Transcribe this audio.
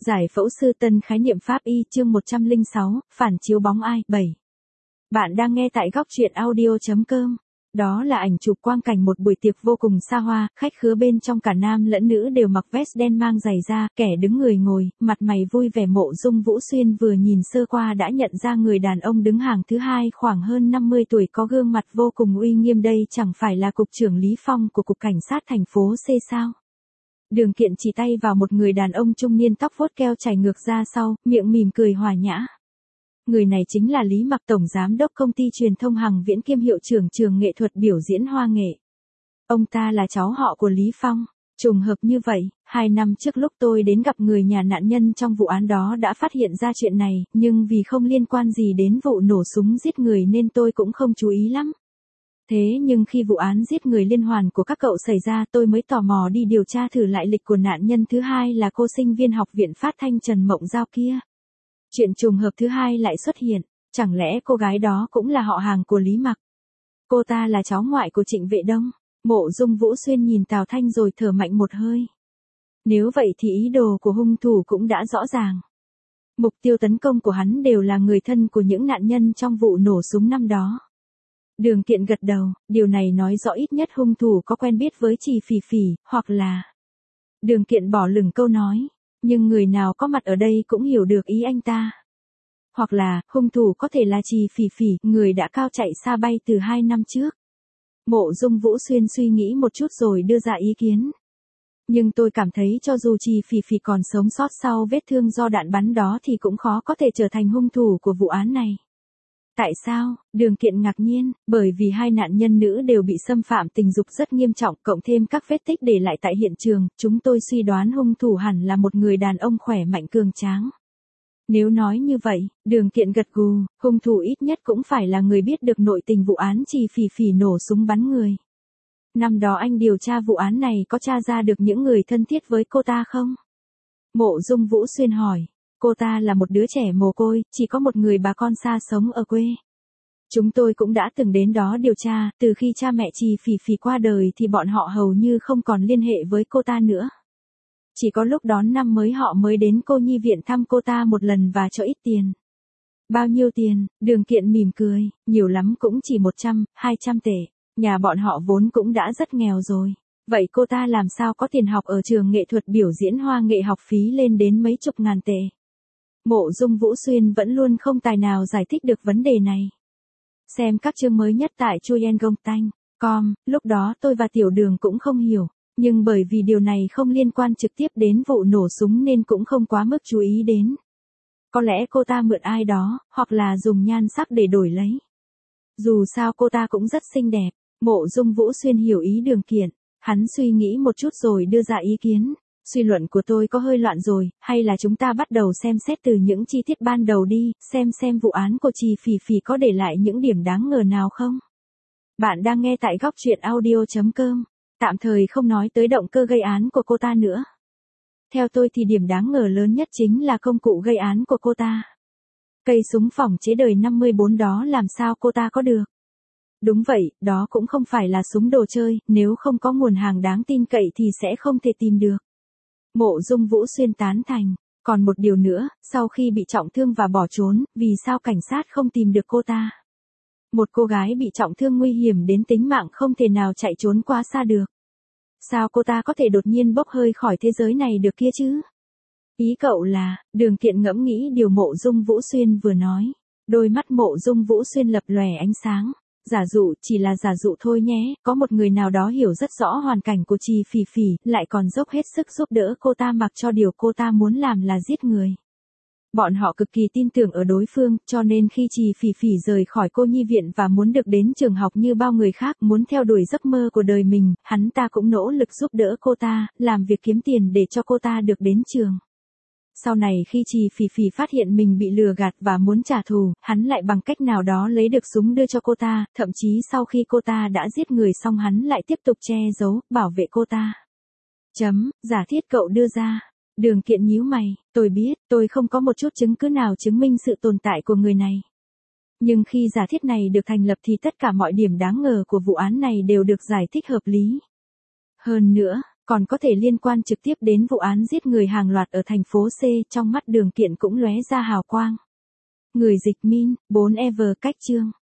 Giải phẫu sư tân khái niệm pháp y chương 106, phản chiếu bóng ai, 7. Bạn đang nghe tại góc truyện audio.com. Đó là ảnh chụp quang cảnh một buổi tiệc vô cùng xa hoa, khách khứa bên trong cả nam lẫn nữ đều mặc vest đen mang giày da, kẻ đứng người ngồi, mặt mày vui vẻ. Mộ Dung Vũ Xuyên vừa nhìn sơ qua đã nhận ra người đàn ông đứng hàng thứ hai khoảng hơn 50 tuổi có gương mặt vô cùng uy nghiêm, đây chẳng phải là cục trưởng Lý Phong của cục cảnh sát thành phố C sao? Đường Kiện chỉ tay vào một người đàn ông trung niên tóc vuốt keo chảy ngược ra sau, miệng mỉm cười hòa nhã. Người này chính là Lý Mặc, tổng giám đốc công ty truyền thông Hằng Viễn kiêm hiệu trưởng trường nghệ thuật biểu diễn Hoa Nghệ. Ông ta là cháu họ của Lý Phong. Trùng hợp như vậy, 2 năm trước lúc tôi đến gặp người nhà nạn nhân trong vụ án đó đã phát hiện ra chuyện này, nhưng vì không liên quan gì đến vụ nổ súng giết người nên tôi cũng không chú ý lắm. Thế nhưng khi vụ án giết người liên hoàn của các cậu xảy ra, tôi mới tò mò đi điều tra thử lại lịch của nạn nhân thứ hai là cô sinh viên học viện phát thanh Trần Mộng Giao kia. Chuyện trùng hợp thứ hai lại xuất hiện, chẳng lẽ cô gái đó cũng là họ hàng của Lý Mặc? Cô ta là cháu ngoại của Trịnh Vệ Đông. Mộ Dung Vũ Xuyên nhìn Tào Thanh rồi thở mạnh một hơi. Nếu vậy thì ý đồ của hung thủ cũng đã rõ ràng. Mục tiêu tấn công của hắn đều là người thân của những nạn nhân trong vụ nổ súng năm đó. Đường Kiện gật đầu, điều này nói rõ ít nhất hung thủ có quen biết với Trì Phỉ Phỉ, hoặc là... Đường Kiện bỏ lửng câu nói, nhưng người nào có mặt ở đây cũng hiểu được ý anh ta. Hoặc là, hung thủ có thể là Trì Phỉ Phỉ, người đã cao chạy xa bay từ 2 năm trước. Mộ Dung Vũ Xuyên suy nghĩ một chút rồi đưa ra ý kiến. Nhưng tôi cảm thấy cho dù Trì Phỉ Phỉ còn sống sót sau vết thương do đạn bắn đó thì cũng khó có thể trở thành hung thủ của vụ án này. Tại sao? Đường Kiện ngạc nhiên, bởi vì 2 nạn nhân nữ đều bị xâm phạm tình dục rất nghiêm trọng, cộng thêm các vết tích để lại tại hiện trường, chúng tôi suy đoán hung thủ hẳn là một người đàn ông khỏe mạnh cường tráng. Nếu nói như vậy, Đường Kiện gật gù, hung thủ ít nhất cũng phải là người biết được nội tình vụ án Trì Phỉ Phỉ nổ súng bắn người. Năm đó anh điều tra vụ án này có tra ra được những người thân thiết với cô ta không? Mộ Dung Vũ Xuyên hỏi. Cô ta là một đứa trẻ mồ côi, chỉ có một người bà con xa sống ở quê. Chúng tôi cũng đã từng đến đó điều tra, từ khi cha mẹ Trì Phỉ Phỉ qua đời thì bọn họ hầu như không còn liên hệ với cô ta nữa. Chỉ có lúc đón năm mới họ mới đến cô nhi viện thăm cô ta một lần và cho ít tiền. Bao nhiêu tiền? Đường Kiện mỉm cười, nhiều lắm cũng chỉ 100, 200 tệ. Nhà bọn họ vốn cũng đã rất nghèo rồi. Vậy cô ta làm sao có tiền học ở trường nghệ thuật biểu diễn Hoa Nghệ, học phí lên đến mấy chục ngàn tệ? Mộ Dung Vũ Xuyên vẫn luôn không tài nào giải thích được vấn đề này. Xem các chương mới nhất tại chuyengonhtanh.com, lúc đó tôi và Tiểu Đường cũng không hiểu, nhưng bởi vì điều này không liên quan trực tiếp đến vụ nổ súng nên cũng không quá mức chú ý đến. Có lẽ cô ta mượn ai đó, hoặc là dùng nhan sắc để đổi lấy. Dù sao cô ta cũng rất xinh đẹp. Mộ Dung Vũ Xuyên hiểu ý Đường Kiện, hắn suy nghĩ một chút rồi đưa ra ý kiến. Suy luận của tôi có hơi loạn rồi, hay là chúng ta bắt đầu xem xét từ những chi tiết ban đầu đi, xem vụ án của Trì Phỉ Phỉ có để lại những điểm đáng ngờ nào không? Bạn đang nghe tại góc truyện audio.com, tạm thời không nói tới động cơ gây án của cô ta nữa. Theo tôi thì điểm đáng ngờ lớn nhất chính là công cụ gây án của cô ta. Cây súng phỏng chế đời 54 đó làm sao cô ta có được? Đúng vậy, đó cũng không phải là súng đồ chơi, nếu không có nguồn hàng đáng tin cậy thì sẽ không thể tìm được. Mộ Dung Vũ Xuyên tán thành. Còn một điều nữa, sau khi bị trọng thương và bỏ trốn, vì sao cảnh sát không tìm được cô ta? Một cô gái bị trọng thương nguy hiểm đến tính mạng không thể nào chạy trốn quá xa được. Sao cô ta có thể đột nhiên bốc hơi khỏi thế giới này được kia chứ? Ý cậu là, Đường Kiện ngẫm nghĩ điều Mộ Dung Vũ Xuyên vừa nói. Đôi mắt Mộ Dung Vũ Xuyên lập lòe ánh sáng. Giả dụ, chỉ là giả dụ thôi nhé, có một người nào đó hiểu rất rõ hoàn cảnh của Trì Phỉ Phỉ, lại còn dốc hết sức giúp đỡ cô ta mặc cho điều cô ta muốn làm là giết người. Bọn họ cực kỳ tin tưởng ở đối phương, cho nên khi Trì Phỉ Phỉ rời khỏi cô nhi viện và muốn được đến trường học như bao người khác, muốn theo đuổi giấc mơ của đời mình, hắn ta cũng nỗ lực giúp đỡ cô ta, làm việc kiếm tiền để cho cô ta được đến trường. Sau này khi Trì Phỉ Phỉ phát hiện mình bị lừa gạt và muốn trả thù, hắn lại bằng cách nào đó lấy được súng đưa cho cô ta, thậm chí sau khi cô ta đã giết người xong hắn lại tiếp tục che giấu, bảo vệ cô ta. Giả thiết cậu đưa ra. Đường Kiện nhíu mày, tôi biết, tôi không có một chút chứng cứ nào chứng minh sự tồn tại của người này. Nhưng khi giả thiết này được thành lập thì tất cả mọi điểm đáng ngờ của vụ án này đều được giải thích hợp lý. Hơn nữa, Còn có thể liên quan trực tiếp đến vụ án giết người hàng loạt ở thành phố C, trong mắt Đường Kiện cũng lóe ra hào quang. Người dịch min, 4 Ever cách chương.